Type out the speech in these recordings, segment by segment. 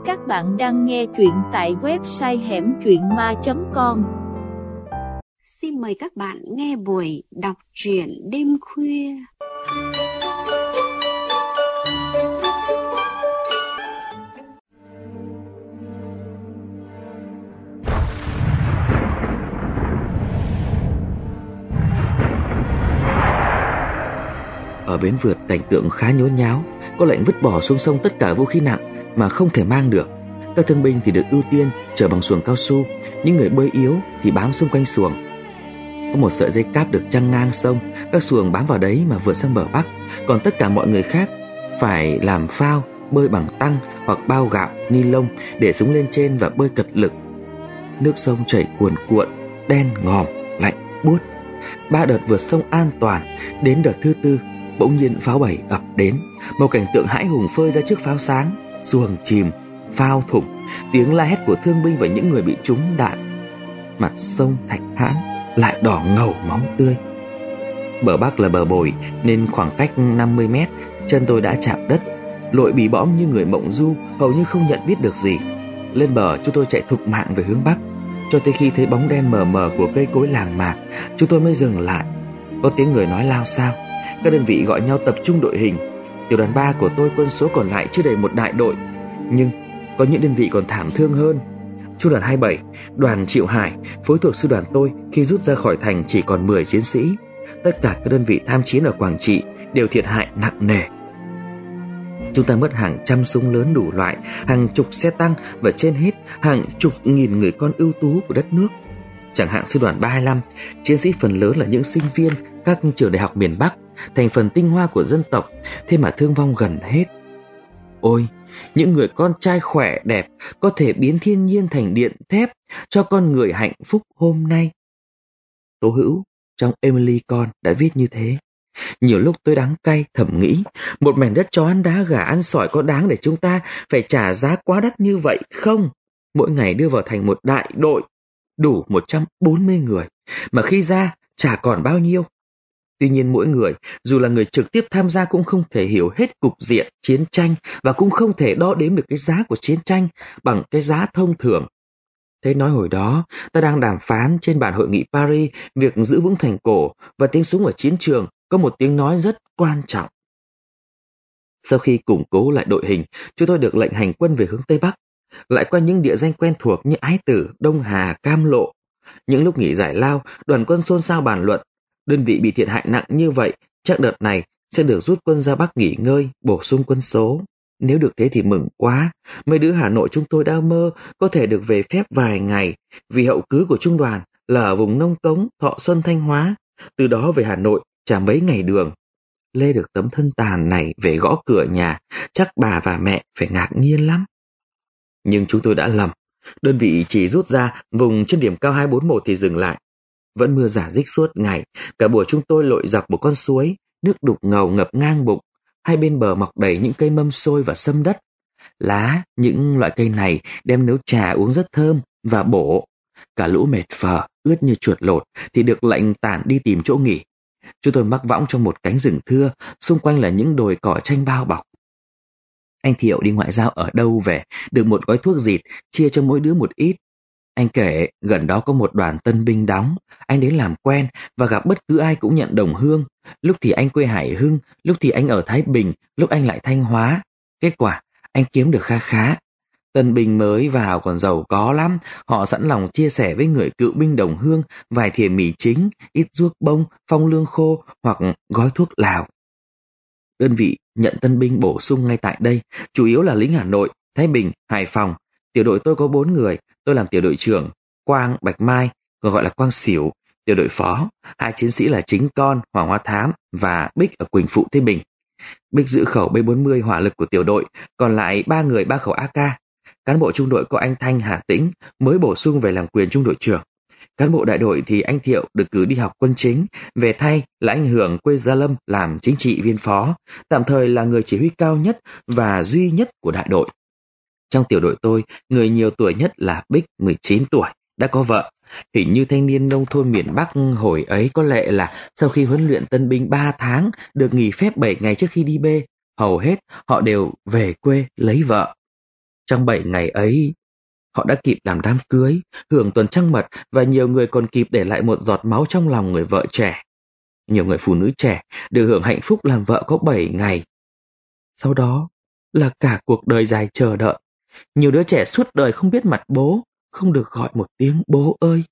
Các bạn đang nghe truyện tại website hẻmtruyện.ma.com. Xin mời các bạn nghe buổi đọc truyện đêm khuya. Ở bến vượt cảnh tượng khá nhốn nháo, có lệnh vứt bỏ xuống sông tất cả vũ khí nặng mà không thể mang được. Các thương binh thì được ưu tiên chở bằng xuồng cao su, những người bơi yếu thì bám xung quanh xuồng. Có một sợi dây cáp được chăng ngang sông, các xuồng bám vào đấy mà vượt sang bờ Bắc. Còn tất cả mọi người khác phải làm phao, bơi bằng tăng hoặc bao gạo, ni lông để súng lên trên và bơi cật lực. Nước sông chảy cuồn cuộn, đen ngòm, lạnh buốt. 3 đợt vượt sông an toàn, đến đợt thứ 4 bỗng nhiên pháo bẩy ập đến. Một cảnh tượng hãi hùng phơi ra trước pháo sáng. Xuồng chìm, phao thủng, tiếng la hét của thương binh và những người bị trúng đạn. Mặt sông thạch hãn lại đỏ ngầu máu tươi. Bờ Bắc là bờ bồi nên khoảng cách 50 mét, chân tôi đã chạm đất. Lội bị bõm như người mộng du, hầu như không nhận biết được gì. Lên bờ chúng tôi chạy thục mạng về hướng Bắc, cho tới khi thấy bóng đen mờ mờ của cây cối làng mạc, chúng tôi mới dừng lại. Có tiếng người nói lao xao. Các đơn vị gọi nhau tập trung đội hình. Tiểu đoàn 3 của tôi quân số còn lại chưa đầy một đại đội, nhưng có những đơn vị còn thảm thương hơn. Trung đoàn 27, đoàn Triệu Hải, phối thuộc sư đoàn tôi, khi rút ra khỏi thành chỉ còn 10 chiến sĩ. Tất cả các đơn vị tham chiến ở Quảng Trị đều thiệt hại nặng nề. Chúng ta mất hàng trăm súng lớn đủ loại, hàng chục xe tăng và trên hết hàng chục nghìn người con ưu tú của đất nước. Chẳng hạn sư đoàn 35, chiến sĩ phần lớn là những sinh viên các trường đại học miền Bắc, thành phần tinh hoa của dân tộc, thế mà thương vong gần hết. Ôi, những người con trai khỏe đẹp có thể biến thiên nhiên thành điện thép cho con người hạnh phúc hôm nay. Tố Hữu trong Emily Con đã viết như thế. Nhiều lúc tôi đắng cay thầm nghĩ, một mảnh đất chó ăn đá gà ăn sỏi có đáng để chúng ta phải trả giá quá đắt như vậy không? Mỗi ngày đưa vào thành một đại đội đủ 140 người, mà khi ra chả còn bao nhiêu. Tuy nhiên mỗi người, dù là người trực tiếp tham gia, cũng không thể hiểu hết cục diện chiến tranh và cũng không thể đo đếm được cái giá của chiến tranh bằng cái giá thông thường. Thế nói hồi đó, ta đang đàm phán trên bàn hội nghị Paris việc giữ vững thành cổ, và tiếng súng ở chiến trường có một tiếng nói rất quan trọng. Sau khi củng cố lại đội hình, chúng tôi được lệnh hành quân về hướng Tây Bắc, lại qua những địa danh quen thuộc như Ái Tử, Đông Hà, Cam Lộ. Những lúc nghỉ giải lao, đoàn quân xôn xao bàn luận. Đơn vị bị thiệt hại nặng như vậy, chắc đợt này sẽ được rút quân ra Bắc nghỉ ngơi, bổ sung quân số. Nếu được thế thì mừng quá. Mấy đứa Hà Nội chúng tôi đã mơ có thể được về phép vài ngày, vì hậu cứ của trung đoàn là ở vùng Nông Cống, Thọ Xuân, Thanh Hóa. Từ đó về Hà Nội chả mấy ngày đường. Lê được tấm thân tàn này về gõ cửa nhà, chắc bà và mẹ phải ngạc nhiên lắm. Nhưng chúng tôi đã lầm. Đơn vị chỉ rút ra vùng trên điểm cao 241 thì dừng lại. Vẫn mưa rả rích suốt ngày, cả buổi chúng tôi lội dọc một con suối, nước đục ngầu ngập ngang bụng. Hai bên bờ mọc đầy những cây mâm xôi và sâm đất. Lá những loại cây này đem nấu trà uống rất thơm và bổ. Cả lũ mệt phờ, ướt như chuột lột thì được lệnh tản đi tìm chỗ nghỉ. Chúng tôi mắc võng trong một cánh rừng thưa, xung quanh là những đồi cỏ tranh bao bọc. Anh Thiệu đi ngoại giao ở đâu về, được một gói thuốc dịt, chia cho mỗi đứa một ít. Anh kể gần đó có một đoàn tân binh đóng, anh đến làm quen và gặp bất cứ ai cũng nhận đồng hương. Lúc thì anh quê Hải Hưng, lúc thì anh ở Thái Bình, lúc anh lại Thanh Hóa. Kết quả anh kiếm được kha khá. Tân binh mới vào còn giàu có lắm, họ sẵn lòng chia sẻ với người cựu binh đồng hương vài thìa mì chính, ít ruốc bông, phong lương khô hoặc gói thuốc lào. Đơn vị nhận tân binh bổ sung ngay tại đây, chủ yếu là lính Hà Nội, Thái Bình, Hải Phòng. Tiểu đội tôi có 4 người, tôi làm tiểu đội trưởng, Quang, Bạch Mai, còn gọi là Quang Xỉu, tiểu đội phó. 2 chiến sĩ là Chính Con, Hoàng Hoa Thám và Bích ở Quỳnh Phụ, Thái Bình. Bích giữ khẩu B40 hỏa lực của tiểu đội, còn lại 3 người 3 khẩu AK. Cán bộ trung đội có anh Thanh, Hà Tĩnh mới bổ sung về làm quyền trung đội trưởng. Cán bộ đại đội thì anh Thiệu được cử đi học quân chính, về thay là anh Hưởng quê Gia Lâm làm chính trị viên phó, tạm thời là người chỉ huy cao nhất và duy nhất của đại đội. Trong tiểu đội tôi, người nhiều tuổi nhất là Bích, 19 tuổi, đã có vợ. Hình như thanh niên nông thôn miền Bắc hồi ấy có lệ là sau khi huấn luyện tân binh 3 tháng, được nghỉ phép 7 ngày trước khi đi bê, hầu hết họ đều về quê lấy vợ. Trong 7 ngày ấy, họ đã kịp làm đám cưới, hưởng tuần trăng mật và nhiều người còn kịp để lại một giọt máu trong lòng người vợ trẻ. Nhiều người phụ nữ trẻ được hưởng hạnh phúc làm vợ có 7 ngày. Sau đó là cả cuộc đời dài chờ đợi. Nhiều đứa trẻ suốt đời không biết mặt bố, không được gọi một tiếng bố ơi.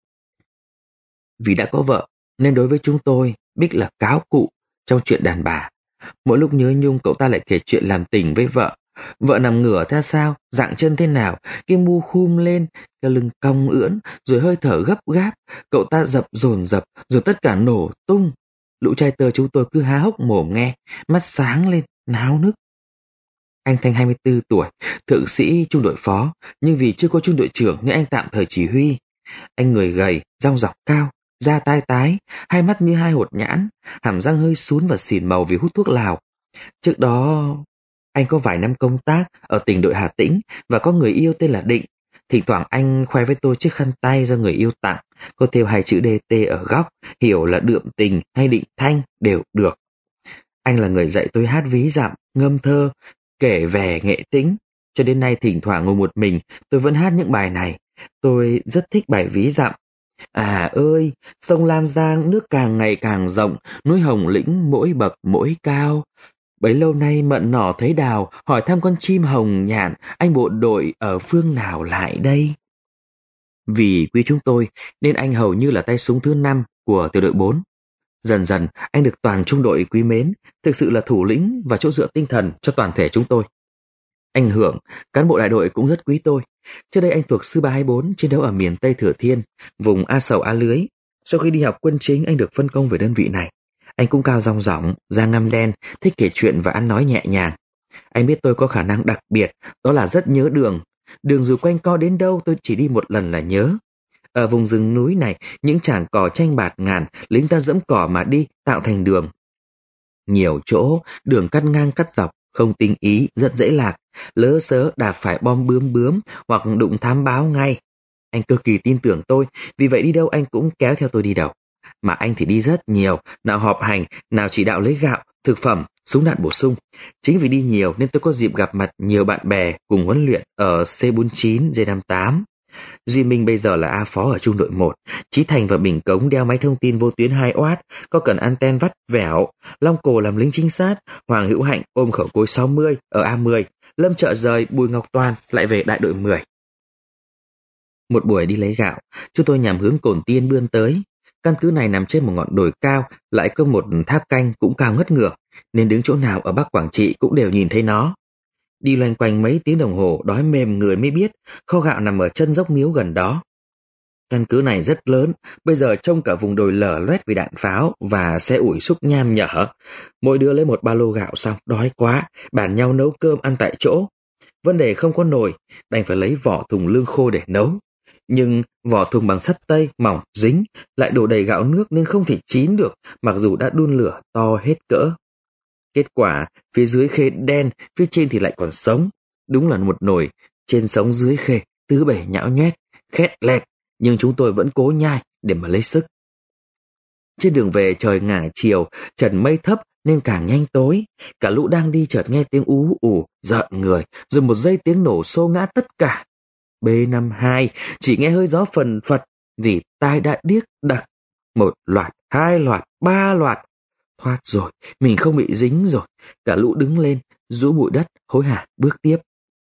Vì đã có vợ, nên đối với chúng tôi, Bích là cáo cụ trong chuyện đàn bà. Mỗi lúc nhớ nhung, cậu ta lại kể chuyện làm tình với vợ. Vợ nằm ngửa ra sao, dạng chân thế nào, cái mu khum lên, cái lưng cong ưỡn, rồi hơi thở gấp gáp. Cậu ta dập dồn dập, rồi tất cả nổ tung. Lũ trai tơ chúng tôi cứ há hốc mồm nghe, mắt sáng lên, náo nức. Anh Thanh 24 tuổi, thượng sĩ trung đội phó, nhưng vì chưa có trung đội trưởng nên anh tạm thời chỉ huy. Anh người gầy, dong dọc cao, da tai tái, hai mắt như hai hột nhãn, hàm răng hơi sún và xỉn màu vì hút thuốc lào. Trước đó, anh có vài năm công tác ở tỉnh đội Hà Tĩnh và có người yêu tên là Định. Thỉnh thoảng anh khoe với tôi chiếc khăn tay do người yêu tặng, có thêu hai chữ DT ở góc, hiểu là Đượm Tình hay Định Thanh đều được. Anh là người dạy tôi hát ví dặm, ngâm thơ, kể về nghệ tĩnh. Cho đến nay thỉnh thoảng ngồi một mình, tôi vẫn hát những bài này. Tôi rất thích bài ví dặm. À ơi, sông Lam Giang nước càng ngày càng rộng, núi Hồng Lĩnh mỗi bậc mỗi cao. Bấy lâu nay mận nỏ thấy đào, hỏi thăm con chim hồng nhạn, anh bộ đội ở phương nào lại đây? Vì quý chúng tôi, nên anh hầu như là tay súng thứ 5 của tiểu đội 4. Dần dần, anh được toàn trung đội quý mến, thực sự là thủ lĩnh và chỗ dựa tinh thần cho toàn thể chúng tôi. Anh Hưởng, cán bộ đại đội cũng rất quý tôi. Trước đây anh thuộc sư 324 chiến đấu ở miền Tây Thừa Thiên, vùng A Sầu A Lưới. Sau khi đi học quân chính, anh được phân công về đơn vị này. Anh cũng cao dong dỏng, da ngăm đen, thích kể chuyện và ăn nói nhẹ nhàng. Anh biết tôi có khả năng đặc biệt, đó là rất nhớ đường. Đường dù quanh co đến đâu tôi chỉ đi một lần là nhớ. Ở vùng rừng núi này, những trảng cỏ chanh bạt ngàn, lính ta dẫm cỏ mà đi, tạo thành đường. Nhiều chỗ, đường cắt ngang cắt dọc, không tinh ý, rất dễ lạc. Lỡ sớ đạp phải bom bướm bướm hoặc đụng thám báo ngay. Anh cực kỳ tin tưởng tôi, vì vậy đi đâu anh cũng kéo theo tôi đi đâu. Mà anh thì đi rất nhiều, nào họp hành, nào chỉ đạo lấy gạo, thực phẩm, súng đạn bổ sung. Chính vì đi nhiều nên tôi có dịp gặp mặt nhiều bạn bè cùng huấn luyện ở C49, D58. Duy Minh bây giờ là A phó ở trung đội 1, Chí Thành và Bình Cống đeo máy thông tin vô tuyến 2W, có cần anten vắt vẻo, Long Cổ làm lính trinh sát, Hoàng Hữu Hạnh ôm khẩu cối 60 ở A10, Lâm Trợ Rời, Bùi Ngọc Toàn lại về đại đội 10. Một buổi đi lấy gạo, chúng tôi nhằm hướng Cồn Tiên bươn tới. Căn cứ này nằm trên một ngọn đồi cao, lại có một tháp canh cũng cao ngất ngửa, nên đứng chỗ nào ở Bắc Quảng Trị cũng đều nhìn thấy nó. Đi loanh quanh mấy tiếng đồng hồ, đói mềm người mới biết kho gạo nằm ở chân dốc miếu gần đó. Căn cứ này rất lớn, bây giờ trông cả vùng đồi lở loét vì đạn pháo và xe ủi xúc nham nhở. Mỗi đứa lấy một ba lô gạo xong, đói quá, bàn nhau nấu cơm ăn tại chỗ. Vấn đề không có nồi, đành phải lấy vỏ thùng lương khô để nấu. Nhưng vỏ thùng bằng sắt tây, mỏng, dính, lại đổ đầy gạo nước nên không thể chín được, mặc dù đã đun lửa to hết cỡ. Kết quả, phía dưới khê đen, phía trên thì lại còn sống. Đúng là một nồi, trên sống dưới khê, tứ bể nhão nhoét, khét lẹt, nhưng chúng tôi vẫn cố nhai để mà lấy sức. Trên đường về trời ngả chiều, trần mây thấp nên càng nhanh tối. Cả lũ đang đi chợt nghe tiếng ú ủ, rợn người, rồi một giây tiếng nổ xô ngã tất cả. B52 chỉ nghe hơi gió phần phật vì tai đã điếc đặc. Một loạt, hai loạt, ba loạt. Thoát rồi, mình không bị dính rồi. Cả lũ đứng lên, rũ bụi đất, hối hả bước tiếp.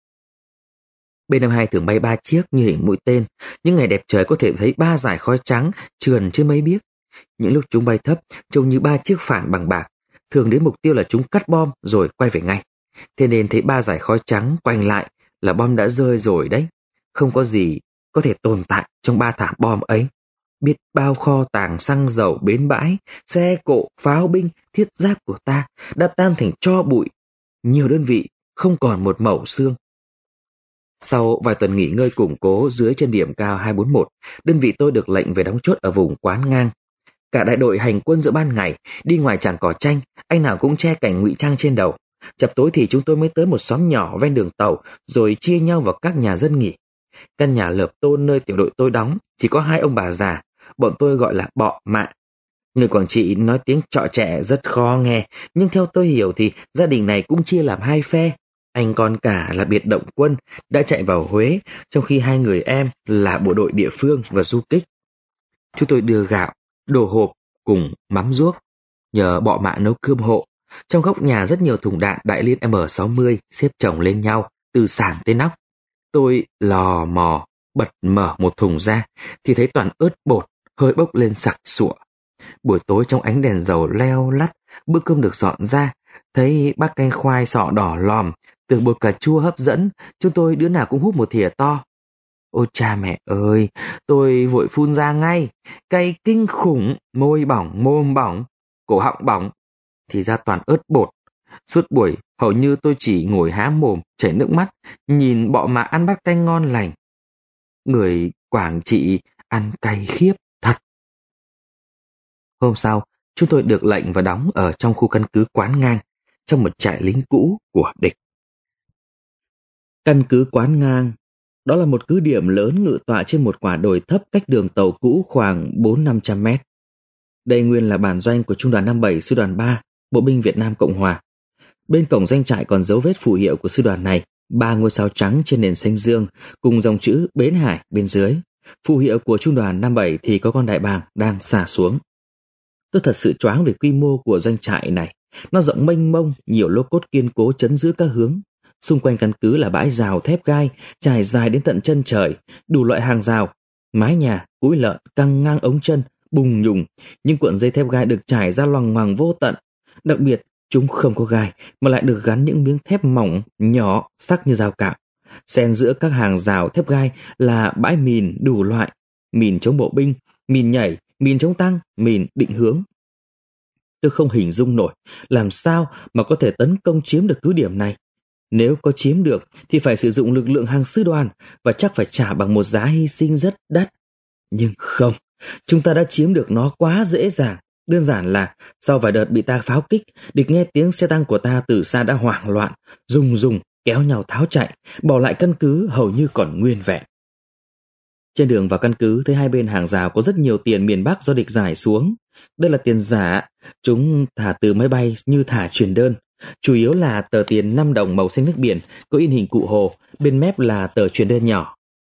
B52 thường bay 3 chiếc như hình mũi tên. Những ngày đẹp trời có thể thấy 3 dải khói trắng trườn trên mấy biếc. Những lúc chúng bay thấp, trông như 3 chiếc phản bằng bạc. Thường đến mục tiêu là chúng cắt bom rồi quay về ngay. Thế nên thấy 3 dải khói trắng quanh lại là bom đã rơi rồi đấy. Không có gì có thể tồn tại trong 3 thảm bom ấy. Biết bao kho tàng xăng dầu bến bãi, xe cộ, pháo binh, thiết giáp của ta đã tan thành tro bụi. Nhiều đơn vị không còn một mẩu xương. Sau vài tuần nghỉ ngơi củng cố dưới chân điểm cao 241, đơn vị tôi được lệnh về đóng chốt ở vùng Quán Ngang. Cả đại đội hành quân giữa ban ngày, đi ngoài tràng cỏ tranh, anh nào cũng che cảnh ngụy trang trên đầu. Chập tối thì chúng tôi mới tới một xóm nhỏ ven đường tàu, rồi chia nhau vào các nhà dân nghỉ. Căn nhà lợp tôn nơi tiểu đội tôi đóng, chỉ có 2 ông bà già, bọn tôi gọi là bọ mạ. Người Quảng Trị nói tiếng trọ trẻ rất khó nghe, nhưng theo tôi hiểu thì gia đình này cũng chia làm 2 phe. Anh con cả là biệt động quân đã chạy vào Huế, trong khi hai người em là bộ đội địa phương và du kích. Chúng tôi đưa gạo, đồ hộp cùng mắm ruốc, nhờ bọ mạ nấu cơm hộ. Trong góc nhà rất nhiều thùng đạn đại liên M60 xếp chồng lên nhau, từ sàn tới nóc. Tôi lò mò bật mở một thùng ra thì thấy toàn ớt bột, hơi bốc lên sặc sụa. Buổi tối trong ánh đèn dầu leo lắt, bữa cơm được dọn ra, thấy bát canh khoai sọ đỏ lòm, tưởng bột cà chua hấp dẫn, chúng tôi đứa nào cũng húp một thìa to. Ôi cha mẹ ơi, tôi vội phun ra ngay, cay kinh khủng, môi bỏng, mồm bỏng, cổ họng bỏng, thì ra toàn ớt bột. Suốt buổi, hầu như tôi chỉ ngồi há mồm, chảy nước mắt, nhìn bọ mạ ăn bát canh ngon lành. Người Quảng Trị ăn cay khiếp thật. Hôm sau, chúng tôi được lệnh và đóng ở trong khu căn cứ Quán Ngang, trong một trại lính cũ của địch. Căn cứ Quán Ngang, đó là một cứ điểm lớn ngự tọa trên một quả đồi thấp cách đường tàu cũ khoảng 400-500 mét. Đây nguyên là bản doanh của Trung đoàn 57 Sư đoàn 3, Bộ binh Việt Nam Cộng Hòa. Bên cổng doanh trại còn dấu vết phù hiệu của sư đoàn này, 3 ngôi sao trắng trên nền xanh dương, cùng dòng chữ Bến Hải bên dưới. Phù hiệu của Trung đoàn 57 thì có con đại bàng đang xả xuống. Tôi thật sự choáng về quy mô của doanh trại này. Nó rộng mênh mông, nhiều lô cốt kiên cố chấn giữ các hướng. Xung quanh căn cứ là bãi rào thép gai, trải dài đến tận chân trời, đủ loại hàng rào, mái nhà, cúi lợn căng ngang ống chân, bùng nhùng. Những cuộn dây thép gai được trải ra loằng ngoằng vô tận. Đặc biệt, chúng không có gai mà lại được gắn những miếng thép mỏng, nhỏ, sắc như dao cạo. Xen giữa các hàng rào thép gai là bãi mìn đủ loại, mìn chống bộ binh, mìn nhảy, mìn chống tăng, mìn định hướng. Tôi không hình dung nổi làm sao mà có thể tấn công chiếm được cứ điểm này. Nếu có chiếm được thì phải sử dụng lực lượng hàng sư đoàn và chắc phải trả bằng một giá hy sinh rất đắt. Nhưng không, chúng ta đã chiếm được nó quá dễ dàng. Đơn giản là sau vài đợt bị ta pháo kích, địch nghe tiếng xe tăng của ta từ xa đã hoảng loạn, rùng kéo nhau tháo chạy, bỏ lại căn cứ hầu như còn nguyên vẹn. Trên đường vào căn cứ thấy hai bên hàng rào có rất nhiều tiền miền Bắc do địch giải xuống. Đây là tiền giả, chúng thả từ máy bay như thả truyền đơn. Chủ yếu là tờ tiền 5 đồng màu xanh nước biển, có in hình cụ Hồ, bên mép là tờ truyền đơn nhỏ.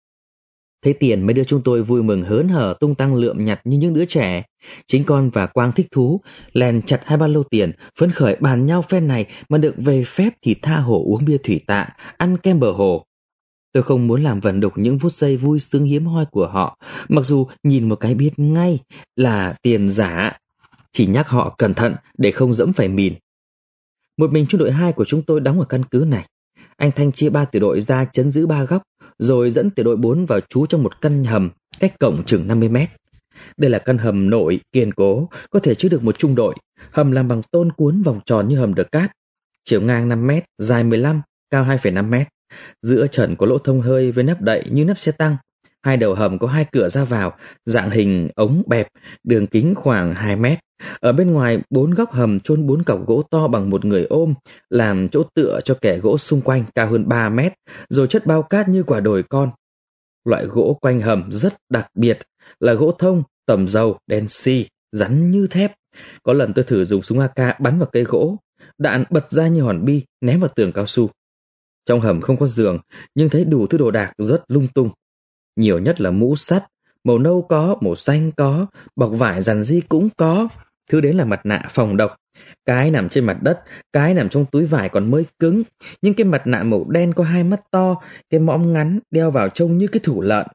Thấy tiền mấy đứa chúng tôi vui mừng hớn hở tung tăng lượm nhặt như những đứa trẻ. Chính con và Quang thích thú, lèn chặt 2 ba lô tiền, phấn khởi bàn nhau phen này mà được về phép thì tha hồ uống bia thủy tạ, ăn kem bờ hồ. Tôi không muốn làm vần đục những phút giây vui sướng hiếm hoi của họ, mặc dù nhìn một cái biết ngay là tiền giả. Chỉ nhắc họ cẩn thận để không dẫm phải mìn. Một mình trung đội 2 của chúng tôi đóng ở căn cứ này. Anh Thanh chia 3 tiểu đội ra trấn giữ 3 góc, rồi dẫn tiểu đội 4 vào trú trong một căn hầm cách cổng chừng 50 mét. Đây là căn hầm nội kiên cố, có thể chứa được một trung đội. Hầm làm bằng tôn cuốn vòng tròn như hầm đờ cát, chiều ngang 5 mét, dài 15, cao 2,5 mét. Giữa trần có lỗ thông hơi với nắp đậy như nắp xe tăng. Hai đầu hầm có 2 cửa ra vào, dạng hình ống bẹp, đường kính khoảng 2 mét. Ở bên ngoài 4 góc hầm chôn 4 cọc gỗ to bằng một người ôm, làm chỗ tựa cho kẻ gỗ xung quanh cao hơn 3 mét, rồi chất bao cát như quả đồi con. Loại gỗ quanh hầm rất đặc biệt, là gỗ thông, tầm dầu, đen xi, rắn như thép. Có lần tôi thử dùng súng AK bắn vào cây gỗ, đạn bật ra như hòn bi, ném vào tường cao su. Trong hầm không có giường, nhưng thấy đủ thứ đồ đạc rất lung tung. Nhiều nhất là mũ sắt, màu nâu có, màu xanh có, bọc vải rằn ri cũng có. Thứ đến là mặt nạ phòng độc. Cái nằm trên mặt đất, cái nằm trong túi vải còn mới cứng. Nhưng cái mặt nạ màu đen có 2 mắt to, cái mõm ngắn đeo vào trông như cái thủ lợn.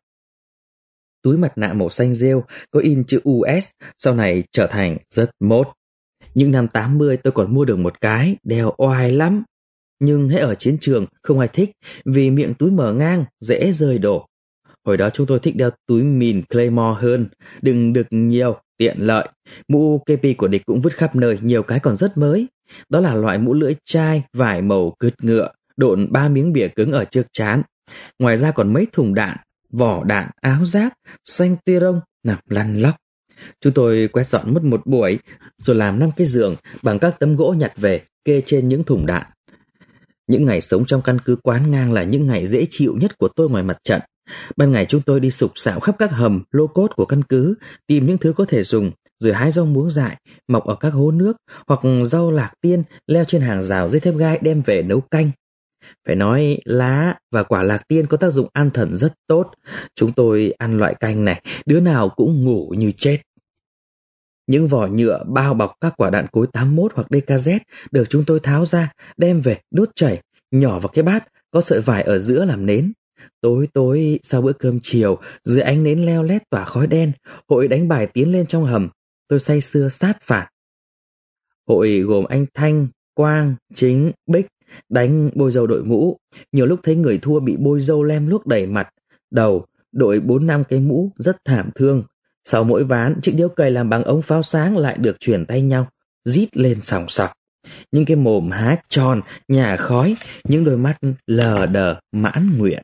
Túi mặt nạ màu xanh rêu có in chữ US, sau này trở thành rất mốt. Những năm 80 tôi còn mua được một cái, đeo oai lắm. Nhưng hễ ở chiến trường không ai thích vì miệng túi mở ngang, dễ rơi đổ. Hồi đó chúng tôi thích đeo túi mìn Claymore hơn, đựng được nhiều, tiện lợi. Mũ KP của địch cũng vứt khắp nơi, nhiều cái còn rất mới. Đó là loại mũ lưỡi chai, vải màu cứt ngựa, độn 3 miếng bìa cứng ở trước trán. Ngoài ra còn mấy thùng đạn, vỏ đạn, áo giáp, xanh tia rông nằm lăn lóc. Chúng tôi quét dọn mất một buổi, rồi làm 5 cái giường bằng các tấm gỗ nhặt về, kê trên những thùng đạn. Những ngày sống trong căn cứ Quán Ngang là những ngày dễ chịu nhất của tôi ngoài mặt trận. Ban ngày chúng tôi đi sục sạo khắp các hầm, lô cốt của căn cứ, tìm những thứ có thể dùng, rồi hái rau muống dại, mọc ở các hố nước, hoặc rau lạc tiên leo trên hàng rào dây thép gai đem về nấu canh. Phải nói lá và quả lạc tiên có tác dụng an thần rất tốt. Chúng tôi ăn loại canh này, đứa nào cũng ngủ như chết. Những vỏ nhựa bao bọc các quả đạn cối 81 hoặc DKZ được chúng tôi tháo ra, đem về đốt chảy, nhỏ vào cái bát, có sợi vải ở giữa làm nến. Tối tối sau bữa cơm chiều, dưới ánh nến leo lét tỏa khói đen, hội đánh bài tiến lên trong hầm. Tôi say sưa sát phạt. Hội gồm anh Thanh, Quang, Chính, Bích, đánh bôi dâu đội mũ. Nhiều lúc thấy người thua bị bôi dâu lem luốc đầy mặt, đầu, đội 4-5 cái mũ rất thảm thương. Sau mỗi ván, chiếc điếu cày làm bằng ống pháo sáng lại được chuyển tay nhau, rít lên sòng sọc. Những cái mồm há tròn, nhả khói, những đôi mắt lờ đờ mãn nguyện.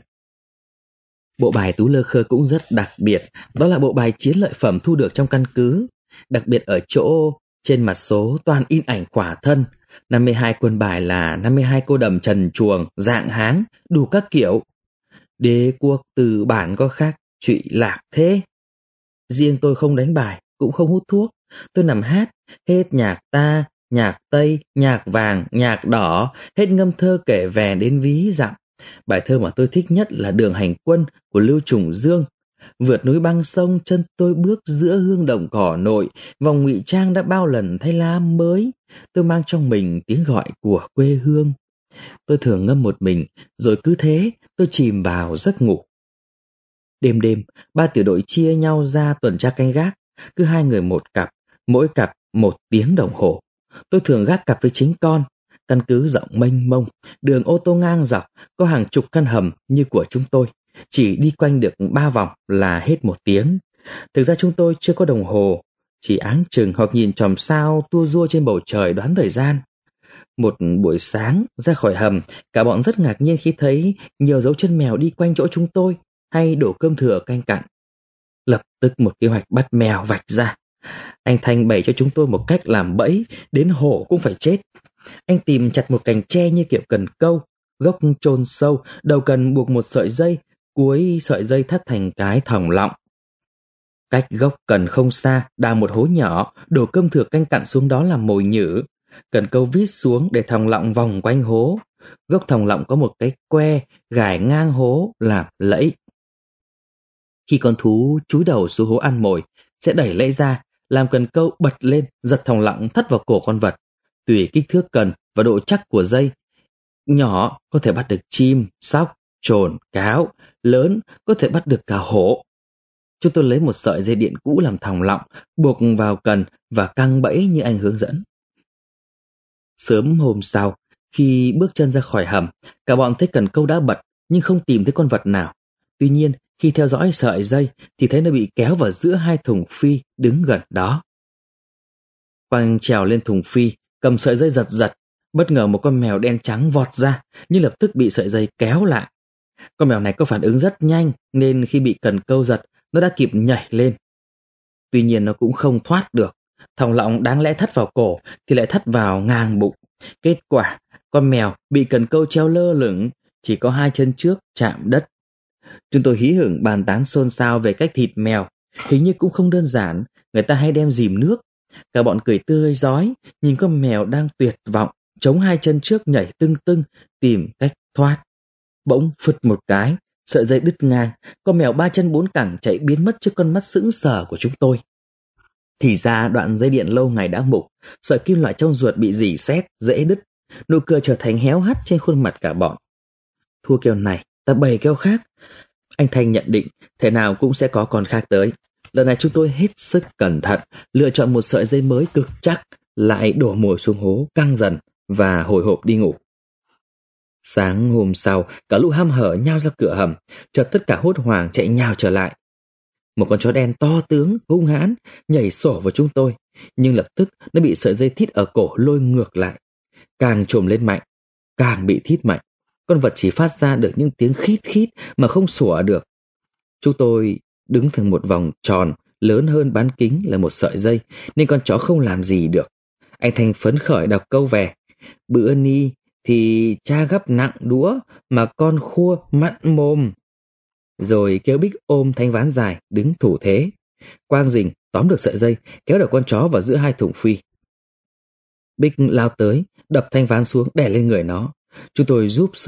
Bộ bài Tú Lơ Khơ cũng rất đặc biệt, đó là bộ bài chiến lợi phẩm thu được trong căn cứ. Đặc biệt ở chỗ trên mặt số toàn in ảnh khỏa thân. 52 quân bài là 52 cô đầm trần truồng, dạng háng, đủ các kiểu. Đế quốc từ bản có khác, trụy lạc thế. Riêng tôi không đánh bài, cũng không hút thuốc. Tôi nằm hát, hết nhạc ta, nhạc Tây, nhạc vàng, nhạc đỏ, hết ngâm thơ kể về đến ví dặm. Bài thơ mà tôi thích nhất là Đường Hành Quân của Lưu Trùng Dương. Vượt núi băng sông, chân tôi bước giữa hương đồng cỏ nội, vòng ngụy trang đã bao lần thay lá mới. Tôi mang trong mình tiếng gọi của quê hương. Tôi thường ngâm một mình, rồi cứ thế tôi chìm vào giấc ngủ. Đêm đêm, 3 tiểu đội chia nhau ra tuần tra canh gác, cứ 2 người một cặp, mỗi cặp 1 tiếng đồng hồ. Tôi thường gác cặp với chính con. Căn cứ rộng mênh mông, đường ô tô ngang dọc, có hàng chục căn hầm như của chúng tôi. Chỉ đi quanh được 3 vòng là hết 1 tiếng. Thực ra chúng tôi chưa có đồng hồ, chỉ áng chừng hoặc nhìn chòm sao tua rua trên bầu trời đoán thời gian. Một buổi sáng ra khỏi hầm, cả bọn rất ngạc nhiên khi thấy nhiều dấu chân mèo đi quanh chỗ chúng tôi, hay đổ cơm thừa canh cặn. Lập tức một kế hoạch bắt mèo vạch ra. Anh Thanh bày cho chúng tôi một cách làm bẫy, đến hổ cũng phải chết. Anh tìm chặt một cành tre như kiểu cần câu, gốc chôn sâu, đầu cần buộc một sợi dây, cuối sợi dây thắt thành cái thòng lọng. Cách gốc cần không xa, đào một hố nhỏ, đổ cơm thừa canh cặn xuống đó làm mồi nhử. Cần câu vít xuống để thòng lọng vòng quanh hố. Gốc thòng lọng có một cái que gài ngang hố làm lẫy. Khi con thú chúi đầu xuống hố ăn mồi, sẽ đẩy lẫy ra, làm cần câu bật lên, giật thòng lọng thắt vào cổ con vật. Tùy kích thước cần và độ chắc của dây, nhỏ có thể bắt được chim, sóc, trồn, cáo, lớn có thể bắt được cả hổ. Chúng tôi lấy một sợi dây điện cũ làm thòng lọng, buộc vào cần và căng bẫy như anh hướng dẫn. Sớm hôm sau, khi bước chân ra khỏi hầm, cả bọn thấy cần câu đã bật nhưng không tìm thấy con vật nào. Tuy nhiên, khi theo dõi sợi dây thì thấy nó bị kéo vào giữa 2 thùng phi đứng gần đó. Quang trèo lên thùng phi, cầm sợi dây giật giật, bất ngờ một con mèo đen trắng vọt ra, nhưng lập tức bị sợi dây kéo lại. Con mèo này có phản ứng rất nhanh nên khi bị cần câu giật, nó đã kịp nhảy lên. Tuy nhiên nó cũng không thoát được. Thòng lọng đáng lẽ thắt vào cổ thì lại thắt vào ngang bụng. Kết quả, con mèo bị cần câu treo lơ lửng, chỉ có 2 chân trước chạm đất. Chúng tôi hí hửng bàn tán xôn xao về cách thịt mèo. Hình như cũng không đơn giản, người ta hay đem dìm nước. Cả bọn cười tươi rói, nhìn con mèo đang tuyệt vọng, chống 2 chân trước nhảy tưng tưng, tìm cách thoát. Bỗng phụt một cái, sợi dây đứt ngang, con mèo 3 chân 4 cẳng chạy biến mất trước con mắt sững sờ của chúng tôi. Thì ra đoạn dây điện lâu ngày đã mục, sợi kim loại trong ruột bị rỉ sét, dễ đứt. Nụ cười trở thành héo hắt trên khuôn mặt cả bọn. Thua kèo này, ta bày kèo khác. Anh Thanh nhận định, thế nào cũng sẽ có con khác tới. Lần này chúng tôi hết sức cẩn thận, lựa chọn một sợi dây mới cực chắc, lại đổ mồi xuống hố căng dần và hồi hộp đi ngủ. Sáng hôm sau, cả lũ hăm hở nhao ra cửa hầm, chợt tất cả hốt hoảng chạy nhào trở lại. Một con chó đen to tướng, hung hãn, nhảy sổ vào chúng tôi, nhưng lập tức nó bị sợi dây thít ở cổ lôi ngược lại. Càng trồm lên mạnh, càng bị thít mạnh. Con vật chỉ phát ra được những tiếng khít khít mà không sủa được. Chúng tôi đứng thành một vòng tròn lớn hơn bán kính là một sợi dây, nên con chó không làm gì được. Anh Thành phấn khởi đọc câu về: bữa ni thì cha gấp nặng đũa mà con khua mặn mồm. Rồi kêu Bích ôm thanh ván dài đứng thủ thế. Quang Dình tóm được sợi dây, kéo đầu con chó vào giữa 2 thùng phi. Bích lao tới, đập thanh ván xuống đè lên người nó. Chúng tôi giúp sức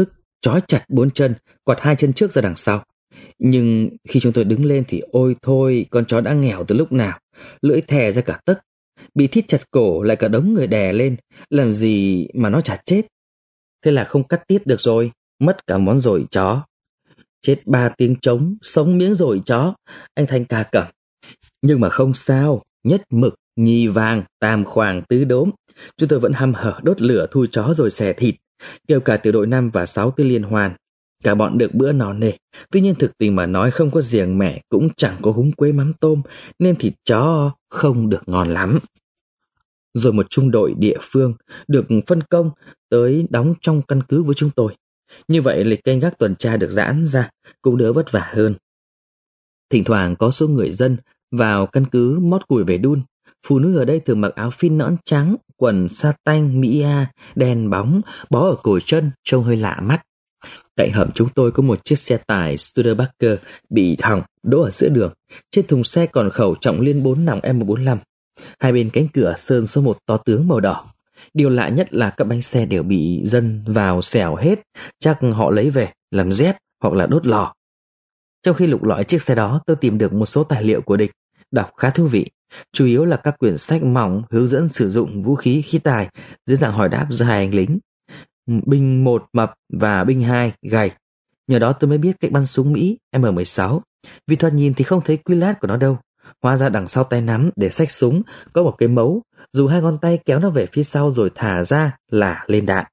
trói chặt 4 chân, quạt 2 chân trước ra đằng sau. Nhưng khi chúng tôi đứng lên thì ôi thôi, con chó đã nghèo từ lúc nào, lưỡi thè ra cả tấc, bị thít chặt cổ lại cả đống người đè lên, làm gì mà nó chả chết. Thế là không cắt tiết được rồi, mất cả món dồi chó. Chết 3 tiếng trống, sống miếng dồi chó, anh Thanh ca cẩm. Nhưng mà không sao, nhất mực, nhì vàng, tam khoàng, tứ đốm. Chúng tôi vẫn hăm hở đốt lửa thui chó rồi xẻ thịt, kêu cả tiểu đội 5 và 6 tới liên hoan. Cả bọn được bữa no nê. Tuy nhiên thực tình mà nói không có giềng mẻ, cũng chẳng có húng quế mắm tôm, nên thịt chó không được ngon lắm. Rồi một trung đội địa phương được phân công tới đóng trong căn cứ với chúng tôi. Như vậy lịch canh gác tuần tra được giãn ra, cũng đỡ vất vả hơn. Thỉnh thoảng có số người dân vào căn cứ mót củi về đun. Phụ nữ ở đây thường mặc áo phin nõn trắng, quần sa tanh, mỹ a, đen bóng, bó ở cổ chân, trông hơi lạ mắt. Cạnh hầm chúng tôi có một chiếc xe tải Studebaker bị hỏng, đỗ ở giữa đường. Trên thùng xe còn khẩu trọng liên 4 nòng M45. Hai bên cánh cửa sơn số 1 to tướng màu đỏ. Điều lạ nhất là các bánh xe đều bị dân vào xẻo hết, chắc họ lấy về làm dép hoặc là đốt lò. Trong khi lục lọi chiếc xe đó, tôi tìm được một số tài liệu của địch, đọc khá thú vị. Chủ yếu là các quyển sách mỏng hướng dẫn sử dụng vũ khí khí tài dưới dạng hỏi đáp giữa hai anh lính. Binh 1 mập và binh 2 gầy. Nhờ đó tôi mới biết cách bắn súng Mỹ M16. Vì thoạt nhìn thì không thấy quy lát của nó đâu. Hóa ra đằng sau tay nắm để xách súng có một cái mấu, dù hai ngón tay kéo nó về phía sau rồi thả ra là lên đạn.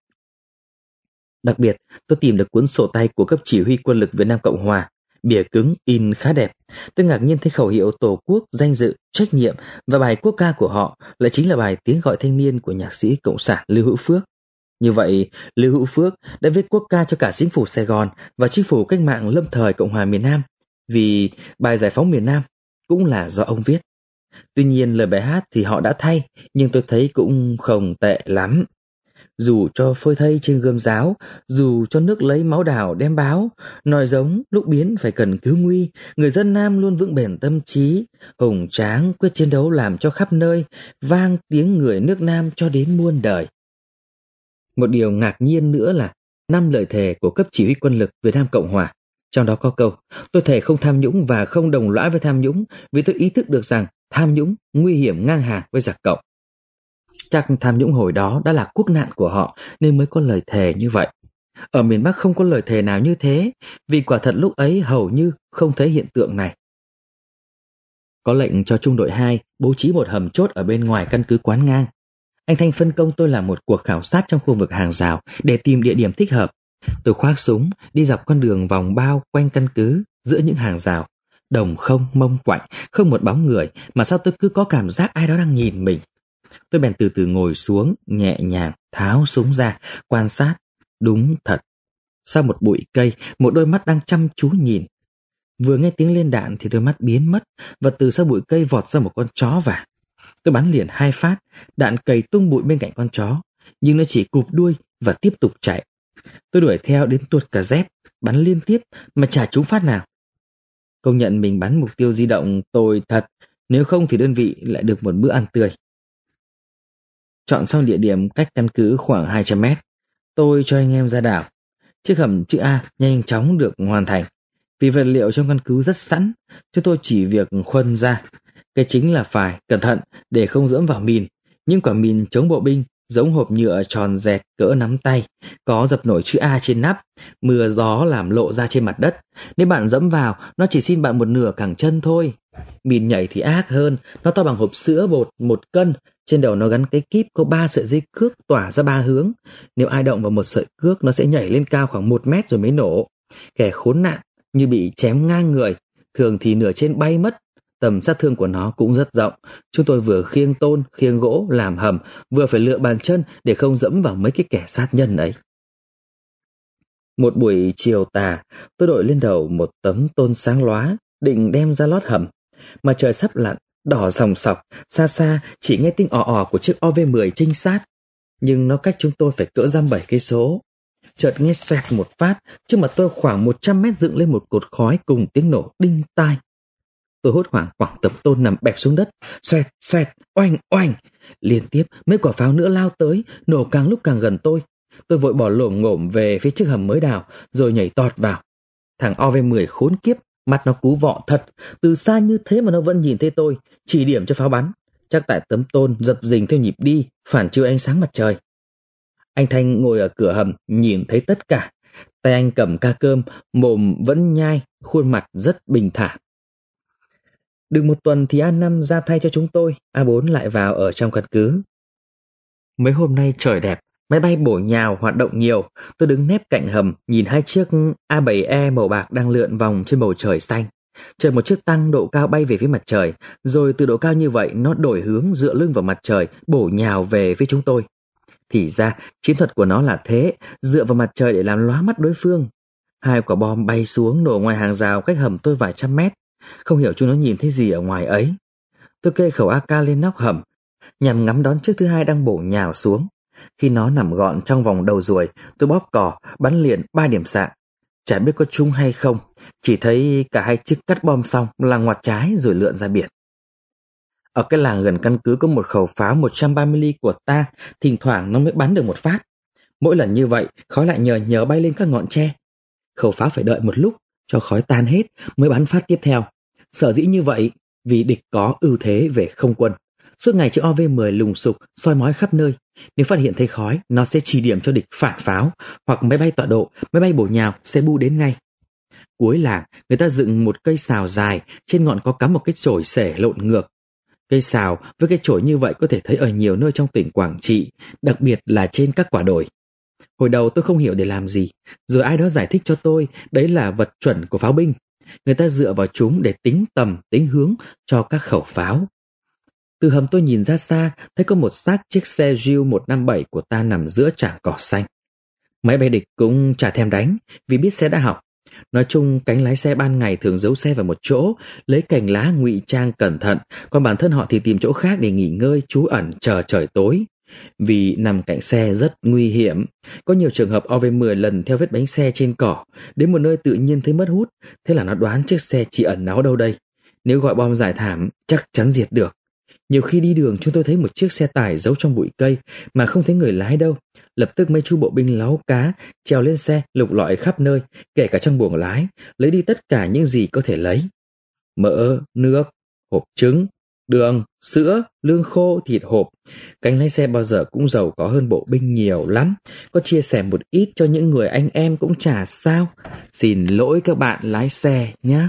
Đặc biệt, tôi tìm được cuốn sổ tay của cấp chỉ huy quân lực Việt Nam Cộng Hòa, bìa cứng in khá đẹp. Tôi ngạc nhiên thấy khẩu hiệu Tổ quốc, danh dự, trách nhiệm và bài quốc ca của họ lại chính là bài tiếng gọi thanh niên của nhạc sĩ cộng sản Lưu Hữu Phước. Như vậy, Lưu Hữu Phước đã viết quốc ca cho cả chính phủ Sài Gòn và chính phủ cách mạng lâm thời Cộng hòa miền Nam, vì bài giải phóng miền Nam cũng là do ông viết. Tuy nhiên lời bài hát thì họ đã thay, nhưng tôi thấy cũng không tệ lắm. Dù cho phơi thây trên gươm giáo, dù cho nước lấy máu đào đem báo, nói giống lúc biến phải cần cứu nguy, người dân Nam luôn vững bền tâm trí, hùng tráng quyết chiến đấu làm cho khắp nơi, vang tiếng người nước Nam cho đến muôn đời. Một điều ngạc nhiên nữa là 5 lời thề của cấp chỉ huy quân lực Việt Nam Cộng Hòa. Trong đó có câu, tôi thề không tham nhũng và không đồng lõa với tham nhũng, vì tôi ý thức được rằng tham nhũng nguy hiểm ngang hàng với giặc cộng. Chắc tham nhũng hồi đó đã là quốc nạn của họ nên mới có lời thề như vậy. Ở miền Bắc không có lời thề nào như thế, vì quả thật lúc ấy hầu như không thấy hiện tượng này. Có lệnh cho trung đội 2 bố trí một hầm chốt ở bên ngoài căn cứ Quán Ngang. Anh Thanh phân công tôi làm một cuộc khảo sát trong khu vực hàng rào để tìm địa điểm thích hợp. Tôi khoác súng, đi dọc con đường vòng bao quanh căn cứ giữa những hàng rào. Đồng không mông quạnh, không một bóng người, mà sao tôi cứ có cảm giác ai đó đang nhìn mình. Tôi bèn từ từ ngồi xuống, nhẹ nhàng tháo súng ra, quan sát. Đúng thật. Sau một bụi cây, một đôi mắt đang chăm chú nhìn. Vừa nghe tiếng lên đạn thì đôi mắt biến mất, và từ sau bụi cây vọt ra một con chó vàng. Tôi bắn liền 2 phát, đạn cày tung bụi bên cạnh con chó, nhưng nó chỉ cụp đuôi và tiếp tục chạy. Tôi đuổi theo đến tuột cả dép, bắn liên tiếp mà chả trúng phát nào. Công nhận mình bắn mục tiêu di động tồi thật, nếu không thì đơn vị lại được một bữa ăn tươi. Chọn xong địa điểm cách căn cứ khoảng 200 mét, tôi cho anh em ra đảo. Chiếc hầm chữ A nhanh chóng được hoàn thành. Vì vật liệu trong căn cứ rất sẵn, chúng tôi chỉ việc khuân ra. Cái chính là phải cẩn thận để không dẫm vào mìn. Những quả mìn chống bộ binh giống hộp nhựa tròn dẹt cỡ nắm tay, có dập nổi chữ A trên nắp, mưa gió làm lộ ra trên mặt đất. Nếu bạn dẫm vào, nó chỉ xin bạn một nửa cẳng chân thôi. Mìn nhảy thì ác hơn, nó to bằng hộp sữa bột 1 cân, trên đầu nó gắn cái kíp có 3 sợi dây cước tỏa ra 3 hướng. Nếu ai động vào một sợi cước, nó sẽ nhảy lên cao khoảng 1 mét rồi mới nổ. Kẻ khốn nạn như bị chém ngang người, thường thì nửa trên bay mất. Tầm sát thương của nó cũng rất rộng. Chúng tôi vừa khiêng tôn, khiêng gỗ làm hầm, vừa phải lựa bàn chân để không dẫm vào mấy cái kẻ sát nhân ấy. Một buổi chiều tà, tôi đội lên đầu một tấm tôn sáng lóa, định đem ra lót hầm. Mà trời sắp lặn, đỏ sòng sọc, xa xa chỉ nghe tiếng ò ò của chiếc OV-10 trinh sát. Nhưng nó cách chúng tôi phải cỡ dăm 7 cây số. Chợt nghe xoẹt một phát, trước mặt tôi khoảng 100 mét dựng lên một cột khói cùng tiếng nổ đinh tai. Tôi hốt hoảng quẳng tấm tôn nằm bẹp xuống đất, xoẹt, xoẹt, oanh, oanh. Liên tiếp mấy quả pháo nữa lao tới, nổ càng lúc càng gần tôi. Tôi vội bỏ lổm ngổm về phía trước hầm mới đào, rồi nhảy tọt vào. Thằng OV-10 khốn kiếp, mặt nó cú vọ thật, từ xa như thế mà nó vẫn nhìn thấy tôi, chỉ điểm cho pháo bắn. Chắc tại tấm tôn dập dình theo nhịp đi, phản chiếu ánh sáng mặt trời. Anh Thanh ngồi ở cửa hầm, nhìn thấy tất cả. Tay anh cầm ca cơm, mồm vẫn nhai, khuôn mặt rất bình thản. Được một tuần thì A5 ra thay cho chúng tôi, A4 lại vào ở trong căn cứ. Mấy hôm nay trời đẹp, máy bay bổ nhào hoạt động nhiều. Tôi đứng nép cạnh hầm, nhìn hai chiếc A7E màu bạc đang lượn vòng trên bầu trời xanh. Chờ một chiếc tăng độ cao bay về phía mặt trời, rồi từ độ cao như vậy nó đổi hướng dựa lưng vào mặt trời, bổ nhào về phía chúng tôi. Thì ra, chiến thuật của nó là thế, dựa vào mặt trời để làm lóa mắt đối phương. Hai quả bom bay xuống nổ ngoài hàng rào cách hầm tôi vài trăm mét. Không hiểu chúng nó nhìn thấy gì ở ngoài ấy. Tôi kê khẩu AK lên nóc hầm, nhằm ngắm đón chiếc thứ hai đang bổ nhào xuống. Khi nó nằm gọn trong vòng đầu ruồi, tôi bóp cò, bắn liền 3 điểm xạ. Chả biết có trúng hay không, chỉ thấy cả hai chiếc cắt bom xong là ngoặt trái rồi lượn ra biển. Ở cái làng gần căn cứ có một khẩu pháo 130 ly của ta, thỉnh thoảng nó mới bắn được một phát. Mỗi lần như vậy, khói lại nhờ bay lên các ngọn tre. Khẩu pháo phải đợi một lúc cho khói tan hết mới bắn phát tiếp theo. Sở dĩ như vậy vì địch có ưu thế về không quân. Suốt ngày chiếc OV-10 lùng sục soi mói khắp nơi. Nếu phát hiện thấy khói, nó sẽ chỉ điểm cho địch phản pháo, hoặc máy bay tọa độ, máy bay bổ nhào sẽ bu đến ngay. Cuối làng, người ta dựng một cây sào dài, trên ngọn có cắm một cái chổi xể lộn ngược. Cây sào với cái chổi như vậy có thể thấy ở nhiều nơi trong tỉnh Quảng Trị, đặc biệt là trên các quả đồi. Hồi đầu tôi không hiểu để làm gì, rồi ai đó giải thích cho tôi đấy là vật chuẩn của pháo binh. Người ta dựa vào chúng để tính tầm, tính hướng cho các khẩu pháo. Từ hầm tôi nhìn ra xa, thấy có một xác chiếc xe Ju 157 của ta nằm giữa trảng cỏ xanh. Máy bay địch cũng chả thèm đánh, vì biết xe đã học. Nói chung, cánh lái xe ban ngày thường giấu xe vào một chỗ, lấy cành lá ngụy trang cẩn thận, còn bản thân họ thì tìm chỗ khác để nghỉ ngơi, trú ẩn chờ trời tối. Vì nằm cạnh xe rất nguy hiểm, có nhiều trường hợp OV-10 lần theo vết bánh xe trên cỏ, đến một nơi tự nhiên thấy mất hút, thế là nó đoán chiếc xe chỉ ẩn náu đâu đây. Nếu gọi bom giải thảm, chắc chắn diệt được. Nhiều khi đi đường chúng tôi thấy một chiếc xe tải giấu trong bụi cây mà không thấy người lái đâu. Lập tức mấy chú bộ binh láu cá trèo lên xe lục lọi khắp nơi, kể cả trong buồng lái, lấy đi tất cả những gì có thể lấy. Mỡ, nước, hộp trứng, đường, sữa, lương khô, thịt hộp. Cánh lái xe bao giờ cũng giàu có hơn bộ binh nhiều lắm. Có chia sẻ một ít cho những người anh em cũng chả sao. Xin lỗi các bạn lái xe nhé.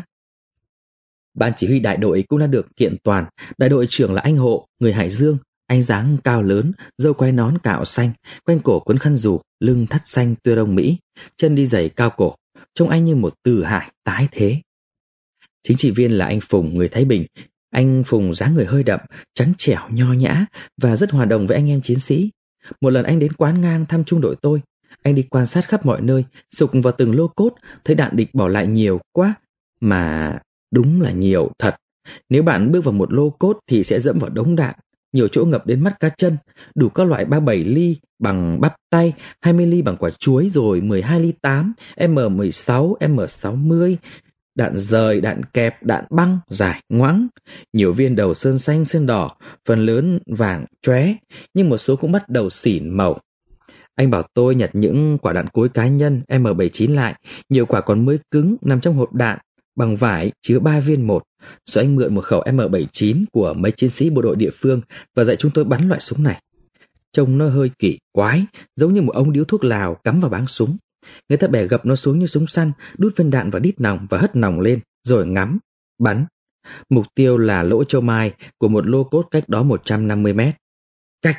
Ban chỉ huy đại đội cũng đã được kiện toàn. Đại đội trưởng là anh Hộ, người Hải Dương. Anh dáng cao lớn, râu quai nón cạo xanh, quanh cổ quấn khăn dù, lưng thắt xanh tươi đông Mỹ, chân đi giày cao cổ, trông anh như một Từ Hải tái thế. Chính trị viên là anh Phùng, người Thái Bình. Anh Phùng dáng người hơi đậm, trắng trẻo nho nhã và rất hòa đồng với anh em chiến sĩ. Một lần anh đến quán ngang thăm trung đội tôi. Anh đi quan sát khắp mọi nơi, sục vào từng lô cốt, thấy đạn địch bỏ lại nhiều quá. Mà đúng là nhiều thật. Nếu bạn bước vào một lô cốt thì sẽ dẫm vào đống đạn. Nhiều chỗ ngập đến mắt cá chân, đủ các loại 37 ly bằng bắp tay, 20 ly bằng quả chuối, rồi 12 ly 8, M16, M60, đạn rời, đạn kẹp, đạn băng, dài, ngoãng. Nhiều viên đầu sơn xanh, sơn đỏ, phần lớn vàng, chóe, nhưng một số cũng bắt đầu xỉn màu. Anh bảo tôi nhặt những quả đạn cối cá nhân M79 lại, nhiều quả còn mới cứng nằm trong hộp đạn, bằng vải chứa 3 viên một. Rồi anh mượn một khẩu M79 của mấy chiến sĩ bộ đội địa phương và dạy chúng tôi bắn loại súng này. Trông nó hơi kỳ quái, giống như một ống điếu thuốc lào cắm vào báng súng. Người ta bẻ gập nó xuống như súng săn, đút viên đạn vào đít nòng và hất nòng lên, rồi ngắm, bắn. Mục tiêu là lỗ châu mai của một lô cốt cách đó 150 mét. Cách,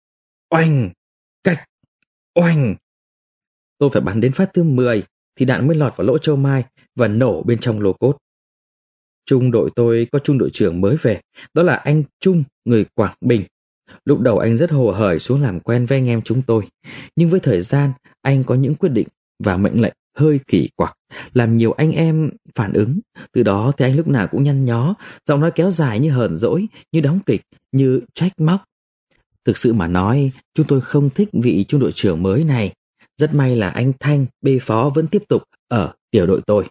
oanh, cách, oanh. Tôi phải bắn đến phát thứ 10 thì đạn mới lọt vào lỗ châu mai và nổ bên trong lô cốt. Trung đội tôi có trung đội trưởng mới về, đó là anh Trung, người Quảng Bình. Lúc đầu anh rất hồ hởi xuống làm quen với anh em chúng tôi, nhưng với thời gian anh có những quyết định và mệnh lệnh hơi kỳ quặc, làm nhiều anh em phản ứng. Từ đó thì anh lúc nào cũng nhăn nhó, giọng nói kéo dài như hờn dỗi, như đóng kịch, như trách móc. Thực sự mà nói, chúng tôi không thích vị trung đội trưởng mới này. Rất may là anh Thanh, bê phó vẫn tiếp tục ở tiểu đội tôi.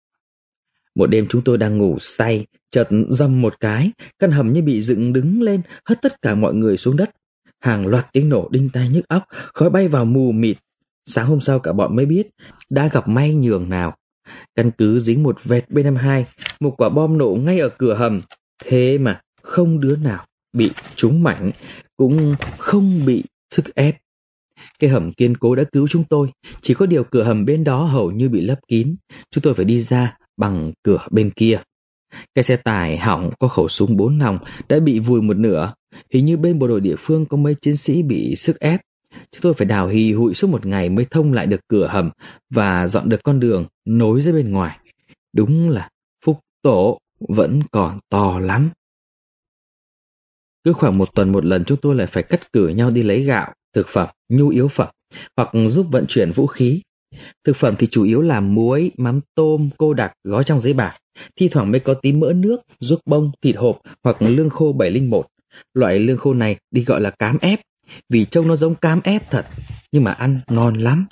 Một đêm chúng tôi đang ngủ say, chợt rầm một cái, căn hầm như bị dựng đứng lên, hất tất cả mọi người xuống đất. Hàng loạt tiếng nổ đinh tai nhức óc, khói bay vào mù mịt, Sáng hôm sau cả bọn mới biết đã gặp may nhường nào. Căn cứ dính một vệt B-52, một quả bom nổ ngay ở cửa hầm. Thế mà không đứa nào bị trúng mảnh, cũng không bị sức ép. Cái hầm kiên cố đã cứu chúng tôi, chỉ có điều cửa hầm bên đó hầu như bị lấp kín. Chúng tôi phải đi ra bằng cửa bên kia. Cái xe tải hỏng có khẩu súng 4 nòng đã bị vùi một nửa. Hình như bên bộ đội địa phương có mấy chiến sĩ bị sức ép. Chúng tôi phải đào hì hụi suốt một ngày mới thông lại được cửa hầm và dọn được con đường nối ra bên ngoài. Đúng là phúc tổ vẫn còn to lắm. Cứ khoảng một tuần một lần chúng tôi lại phải cắt cử nhau đi lấy gạo, thực phẩm, nhu yếu phẩm hoặc giúp vận chuyển vũ khí. Thực phẩm thì chủ yếu là muối, mắm tôm, cô đặc gói trong giấy bạc. Thi thoảng mới có tí mỡ nước, ruốc bông, thịt hộp hoặc lương khô 701. Loại lương khô này đi gọi là cám ép, vì trông nó giống cám ép thật, nhưng mà ăn ngon lắm.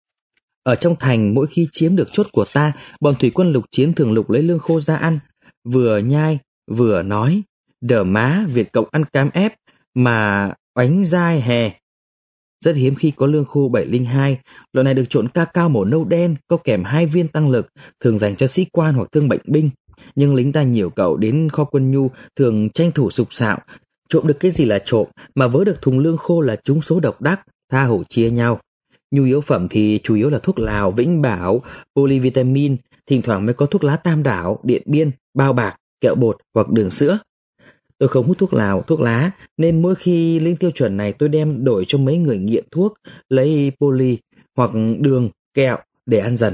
Ở trong thành, mỗi khi chiếm được chốt của ta, bọn thủy quân lục chiến thường lục lấy lương khô ra ăn, vừa nhai vừa nói: "Đờ má, Việt Cộng ăn cám ép mà oánh dai hè." Rất hiếm khi có lương khô 702, loại này được trộn cacao màu nâu đen, có kèm 2 viên tăng lực, thường dành cho sĩ quan hoặc thương bệnh binh. Nhưng lính ta nhiều cậu đến kho quân nhu thường tranh thủ sục sạo, trộm được cái gì là trộm, mà vớ được thùng lương khô là trúng số độc đắc, tha hồ chia nhau. Nhu yếu phẩm thì chủ yếu là thuốc lào, vĩnh bảo, polyvitamin, thỉnh thoảng mới có thuốc lá tam đảo, điện biên, bao bạc, kẹo bột hoặc đường sữa. Tôi không hút thuốc lào, thuốc lá, nên mỗi khi lên tiêu chuẩn này tôi đem đổi cho mấy người nghiện thuốc, lấy poly hoặc đường, kẹo để ăn dần.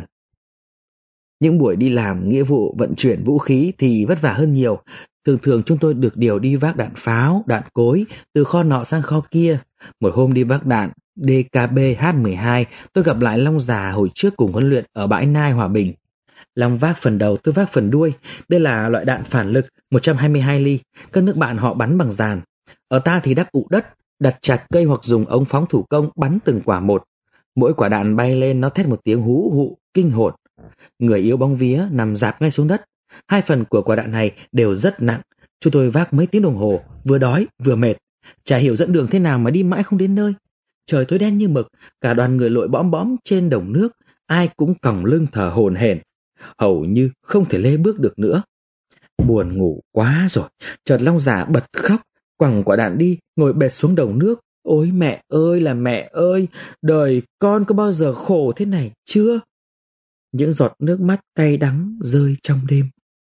Những buổi đi làm nghĩa vụ vận chuyển vũ khí thì vất vả hơn nhiều. Thường thường chúng tôi được điều đi vác đạn pháo, đạn cối từ kho nọ sang kho kia. Một hôm đi vác đạn DKB H12, tôi gặp lại Long già hồi trước cùng huấn luyện ở bãi Nai, Hòa Bình. Long vác phần đầu, tôi vác phần đuôi. Đây là loại đạn phản lực 122 ly, các nước bạn họ bắn bằng dàn. Ở ta thì đắp ụ đất, đặt chặt cây hoặc dùng ống phóng thủ công bắn từng quả một. Mỗi quả đạn bay lên nó thét một tiếng hú hụ kinh hồn. Người yếu bóng vía nằm rạp ngay xuống đất. 2 phần của quả đạn này đều rất nặng. Chúng tôi vác mấy tiếng đồng hồ, vừa đói vừa mệt. Chả hiểu dẫn đường thế nào mà đi mãi không đến nơi. Trời tối đen như mực, cả đoàn người lội bõm bõm trên đồng nước, ai cũng còng lưng thở hổn hển, hầu như không thể lê bước được nữa. Buồn ngủ quá rồi, chợt Long già bật khóc, quẳng quả đạn đi, ngồi bệt xuống đầu nước. Ôi mẹ ơi là mẹ ơi, đời con có bao giờ khổ thế này chưa? Những giọt nước mắt cay đắng rơi trong đêm.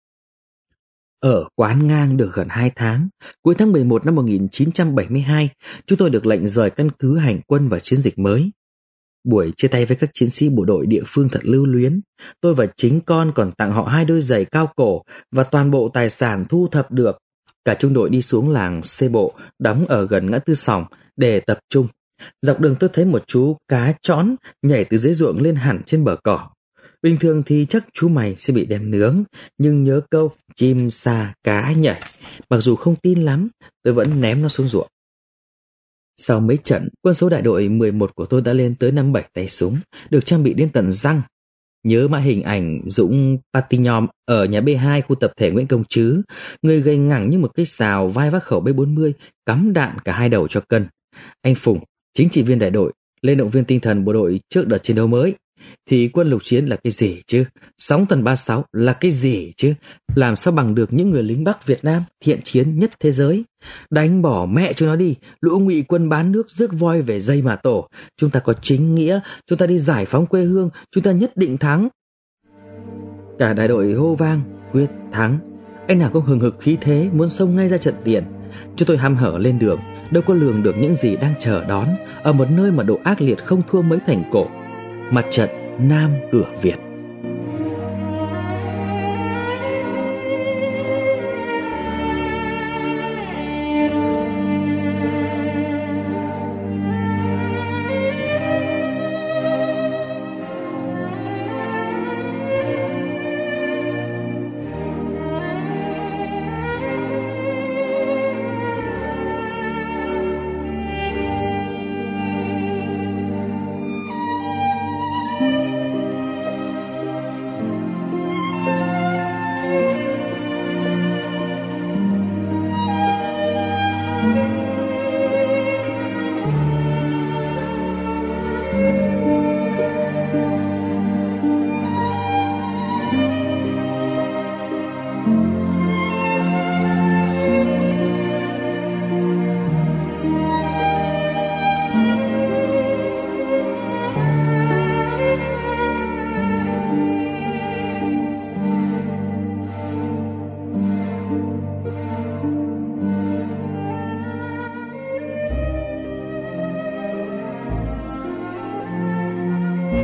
Ở Quán Ngang được gần 2 tháng, cuối tháng 11 năm 1972, chúng tôi được lệnh rời căn cứ hành quân vào chiến dịch mới. Buổi chia tay với các chiến sĩ bộ đội địa phương thật lưu luyến. Tôi và chính con còn tặng họ 2 đôi giày cao cổ và toàn bộ tài sản thu thập được. Cả trung đội đi xuống làng Xê Bộ, đóng ở gần ngã tư Sòng để tập trung. Dọc đường tôi thấy một chú cá chõn nhảy từ dưới ruộng lên hẳn trên bờ cỏ. Bình thường thì chắc chú mày sẽ bị đem nướng, nhưng nhớ câu chim sa cá nhảy. Mặc dù không tin lắm, tôi vẫn ném nó xuống ruộng. Sau mấy trận, quân số đại đội 11 của tôi đã lên tới 5-7 tay súng, được trang bị đến tận răng. Nhớ mãi hình ảnh Dũng Patignol ở nhà B2 khu tập thể Nguyễn Công Trứ, người gầy ngẳng như một cây sào, vai vác khẩu B40, cắm đạn cả 2 đầu cho cân. Anh Phùng, chính trị viên đại đội, lên động viên tinh thần bộ đội trước đợt chiến đấu mới. Thì quân lục chiến là cái gì chứ? Sóng thần 36 là cái gì chứ? Làm sao bằng được những người lính Bắc Việt Nam thiện chiến nhất thế giới? Đánh bỏ mẹ cho nó đi, lũ ngụy quân bán nước rước voi về dây mà tổ. Chúng ta có chính nghĩa, chúng ta đi giải phóng quê hương, chúng ta nhất định thắng. Cả đại đội hô vang quyết thắng. Anh nào cũng hừng hực khí thế muốn xông ngay ra trận tiền. Chúng tôi hăm hở lên đường, đâu có lường được những gì đang chờ đón ở một nơi mà độ ác liệt không thua mấy thành cổ. Mặt trận Nam Cửa Việt.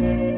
Thank you.